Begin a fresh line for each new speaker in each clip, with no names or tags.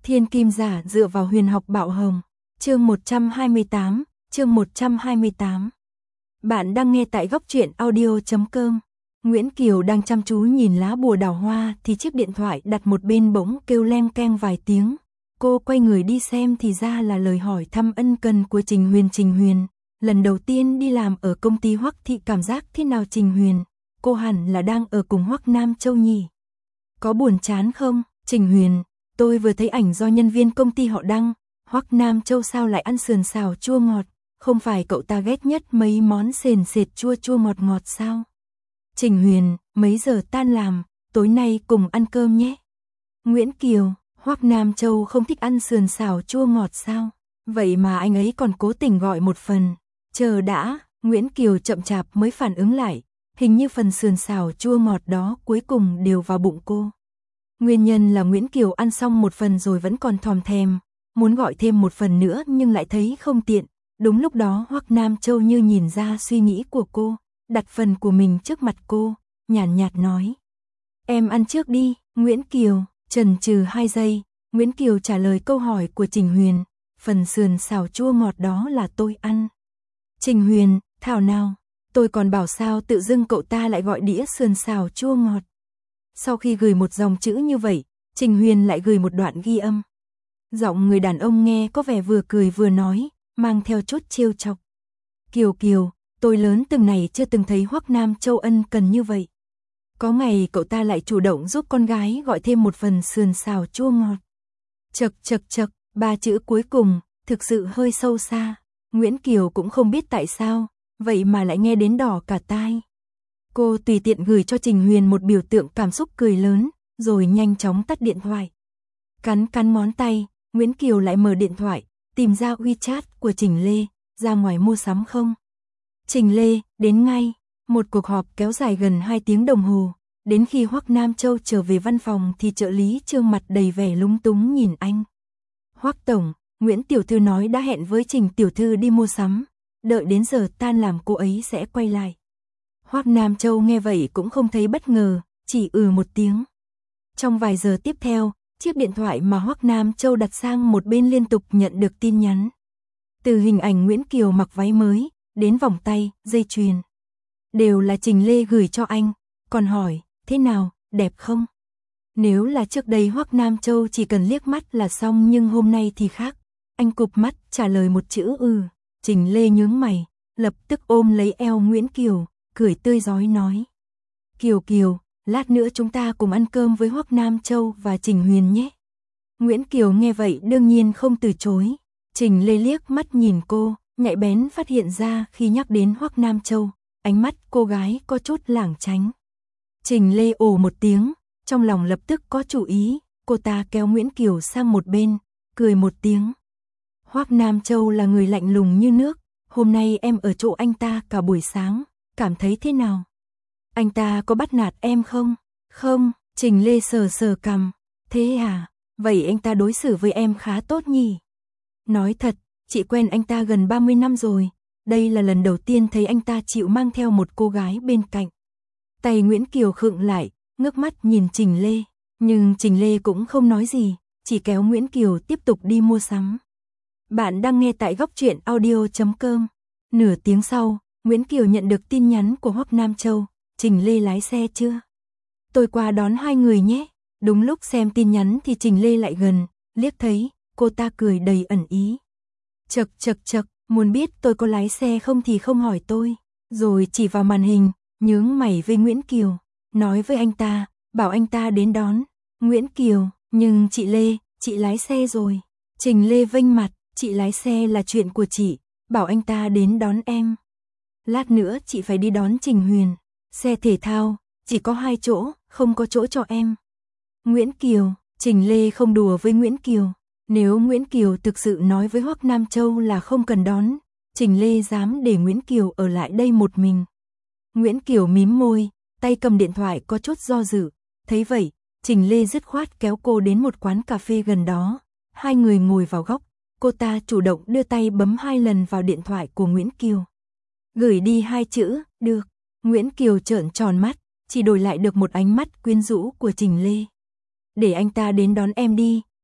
Thiên kim giả dựa vào huyền học bạo hồng. Chương 128, chương 128. Bạn đang nghe tại góc truyện audio.com. Nguyễn Kiều đang chăm chú nhìn lá bùa đào hoa thì chiếc điện thoại đặt một bên bỗng kêu leng keng vài tiếng. Cô quay người đi xem thì ra là lời hỏi thăm ân cần của Trình Huyền. Trình Huyền, lần đầu tiên đi làm ở công ty Hoắc Thị, cảm giác thế nào Trình Huyền? Cô hẳn là đang ở cùng Hoắc Nam Châu nhỉ? Có buồn chán không? Trình Huyền, tôi vừa thấy ảnh do nhân viên công ty họ đăng, Hoắc Nam Châu sao lại ăn sườn xào chua ngọt, không phải cậu ta ghét nhất mấy món sền sệt chua chua ngọt ngọt sao? Trình Huyền, mấy giờ tan làm, tối nay cùng ăn cơm nhé. Nguyễn Kiều, Hoắc Nam Châu không thích ăn sườn xào chua ngọt sao? Vậy mà anh ấy còn cố tình gọi một phần. Chờ đã, Nguyễn Kiều chậm chạp mới phản ứng lại, hình như phần sườn xào chua ngọt đó cuối cùng đều vào bụng cô. Nguyên nhân là Nguyễn Kiều ăn xong một phần rồi vẫn còn thòm thèm, muốn gọi thêm một phần nữa nhưng lại thấy không tiện. Đúng lúc đó Hoắc Nam Châu như nhìn ra suy nghĩ của cô, đặt phần của mình trước mặt cô, nhàn nhạt nói. Em ăn trước đi, Nguyễn Kiều. Chần chừ 2 giây, Nguyễn Kiều trả lời câu hỏi của Trình Huyền, phần sườn xào chua ngọt đó là tôi ăn. Trình Huyền, thảo nào, tôi còn bảo sao tự dưng cậu ta lại gọi đĩa sườn xào chua ngọt. Sau khi gửi một dòng chữ như vậy, Trình Huyền lại gửi một đoạn ghi âm. Giọng người đàn ông nghe có vẻ vừa cười vừa nói, mang theo chút trêu chọc. Kiều Kiều, tôi lớn từng này chưa từng thấy Hoắc Nam Châu ân cần như vậy. Có ngày cậu ta lại chủ động giúp con gái gọi thêm một phần sườn xào chua ngọt. Chật chật chật, 3 chữ cuối cùng, thực sự hơi sâu xa. Nguyễn Kiều cũng không biết tại sao, vậy mà lại nghe đến đỏ cả tai. Cô tùy tiện gửi cho Trình Huyền một biểu tượng cảm xúc cười lớn, rồi nhanh chóng tắt điện thoại. Cắn ngón tay, Nguyễn Kiều lại mở điện thoại, tìm ra WeChat của Trình Lê, ra ngoài mua sắm không? Trình Lê, đến ngay. Một cuộc họp kéo dài gần 2 tiếng đồng hồ, đến khi Hoắc Nam Châu trở về văn phòng thì trợ lý Trương mặt đầy vẻ lúng túng nhìn anh. Hoắc tổng, Nguyễn tiểu thư nói đã hẹn với Trình tiểu thư đi mua sắm, đợi đến giờ tan làm cô ấy sẽ quay lại. Hoắc Nam Châu nghe vậy cũng không thấy bất ngờ, chỉ một tiếng. Trong vài giờ tiếp theo, chiếc điện thoại mà Hoắc Nam Châu đặt sang một bên liên tục nhận được tin nhắn. Từ hình ảnh Nguyễn Kiều mặc váy mới, đến vòng tay, dây chuyền. Đều là Trình Lê gửi cho anh, còn hỏi, thế nào, đẹp không? Nếu là trước đây Hoắc Nam Châu chỉ cần liếc mắt là xong nhưng hôm nay thì khác. Anh cụp mắt trả lời một chữ Trình Lê nhướng mày, lập tức ôm lấy eo Nguyễn Kiều, cười tươi rói nói. Kiều Kiều, lát nữa chúng ta cùng ăn cơm với Hoắc Nam Châu và Trình Huyền nhé. Nguyễn Kiều nghe vậy đương nhiên không từ chối. Trình Lê liếc mắt nhìn cô, nhạy bén phát hiện ra khi nhắc đến Hoắc Nam Châu, ánh mắt cô gái có chút lảng tránh. Trình Lê ồ một tiếng, trong lòng lập tức có chủ ý, cô ta kéo Nguyễn Kiều sang một bên, cười một tiếng. Hoắc Nam Châu là người lạnh lùng như nước, hôm nay em ở chỗ anh ta cả buổi sáng, cảm thấy thế nào? Anh ta có bắt nạt em không? Không, Trình Lê sờ cằm, thế à, vậy anh ta đối xử với em khá tốt nhỉ? Nói thật, chị quen anh ta gần 30 năm rồi, đây là lần đầu tiên thấy anh ta chịu mang theo một cô gái bên cạnh. Tay Nguyễn Kiều khựng lại, ngước mắt nhìn Trình Lê, nhưng Trình Lê cũng không nói gì, chỉ kéo Nguyễn Kiều tiếp tục đi mua sắm. Bạn đang nghe tại góc truyện audio.com. Nửa tiếng sau, Nguyễn Kiều nhận được tin nhắn của Hoắc Nam Châu, Trình Lê lái xe chưa? Tôi qua đón hai người nhé. Đúng lúc xem tin nhắn thì Trình Lê lại gần, liếc thấy, cô ta cười đầy ẩn ý. Chật, muốn biết tôi có lái xe không thì không hỏi tôi. Rồi chỉ vào màn hình, nhướng mày với Nguyễn Kiều, nói với anh ta, bảo anh ta đến đón. Nguyễn Kiều, nhưng chị Lê, chị lái xe rồi. Trình Lê vênh mặt, chị lái xe là chuyện của chị, bảo anh ta đến đón em. Lát nữa chị phải đi đón Trình Huyền, xe thể thao, chỉ có 2 chỗ, không có chỗ cho em. Nguyễn Kiều, Trình Lê không đùa với Nguyễn Kiều. Nếu Nguyễn Kiều thực sự nói với Hoắc Nam Châu là không cần đón, Trình Lê dám để Nguyễn Kiều ở lại đây một mình. Nguyễn Kiều mím môi, tay cầm điện thoại có chút do dự. Thấy vậy, Trình Lê dứt khoát kéo cô đến một quán cà phê gần đó. Hai người ngồi vào góc, cô ta chủ động đưa tay bấm 2 lần vào điện thoại của Nguyễn Kiều. Gửi đi 2 chữ, được. Nguyễn Kiều trợn tròn mắt, chỉ đổi lại được một ánh mắt quyến rũ của Trình Lê. Để anh ta đến đón em đi,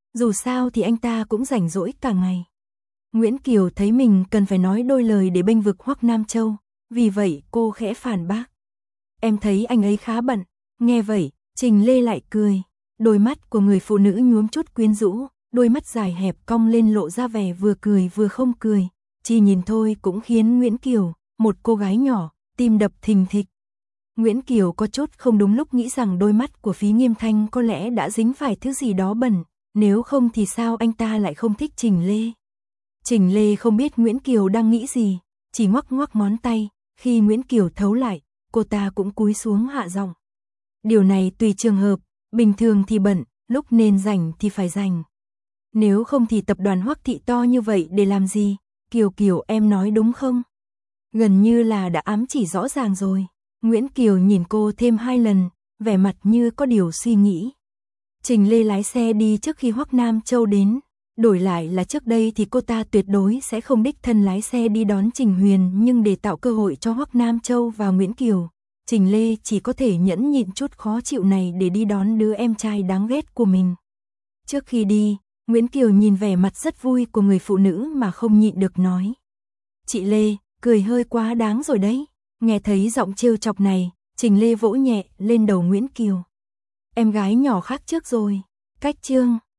Dù sao thì anh ta cũng rảnh rỗi cả ngày. Nguyễn Kiều thấy mình cần phải nói đôi lời để bênh vực Hoắc Nam Châu, vì vậy cô khẽ phản bác. Em thấy anh ấy khá bận. Nghe vậy, Trình Lê lại cười. Đôi mắt của người phụ nữ nhuốm chút quyến rũ, đôi mắt dài hẹp cong lên lộ ra vẻ vừa cười vừa không cười. Chỉ nhìn thôi cũng khiến Nguyễn Kiều, một cô gái nhỏ, tim đập thình thịch. Nguyễn Kiều có chút không đúng lúc nghĩ rằng đôi mắt của Phí Nghiêm Thanh có lẽ đã dính phải thứ gì đó bẩn, nếu không thì sao anh ta lại không thích Trình Lê. Trình Lê không biết Nguyễn Kiều đang nghĩ gì, chỉ ngoắc ngoắc ngón tay, khi Nguyễn Kiều thấu lại, cô ta cũng cúi xuống hạ giọng. Điều này tùy trường hợp, bình thường thì bận, lúc nên rảnh thì phải rảnh. Nếu không thì tập đoàn Hoắc Thị to như vậy để làm gì? Kiều Kiều em nói đúng không? Gần như là đã ám chỉ rõ ràng rồi. Nguyễn Kiều nhìn cô thêm 2 lần, vẻ mặt như có điều suy nghĩ. Trình Lê lái xe đi trước khi Hoắc Nam Châu đến. Đổi lại là trước đây thì cô ta tuyệt đối sẽ không đích thân lái xe đi đón Trình Huyền, nhưng để tạo cơ hội cho Hoắc Nam Châu và Nguyễn Kiều, Trình Lê chỉ có thể nhẫn nhịn chút khó chịu này để đi đón đứa em trai đáng ghét của mình. Trước khi đi, Nguyễn Kiều nhìn vẻ mặt rất vui của người phụ nữ mà không nhịn được nói. Chị Lê, cười hơi quá đáng rồi đấy. Nghe thấy giọng trêu chọc này, Trình Lê vỗ nhẹ lên đầu Nguyễn Kiều. Em gái nhỏ khác trước rồi. Cách chương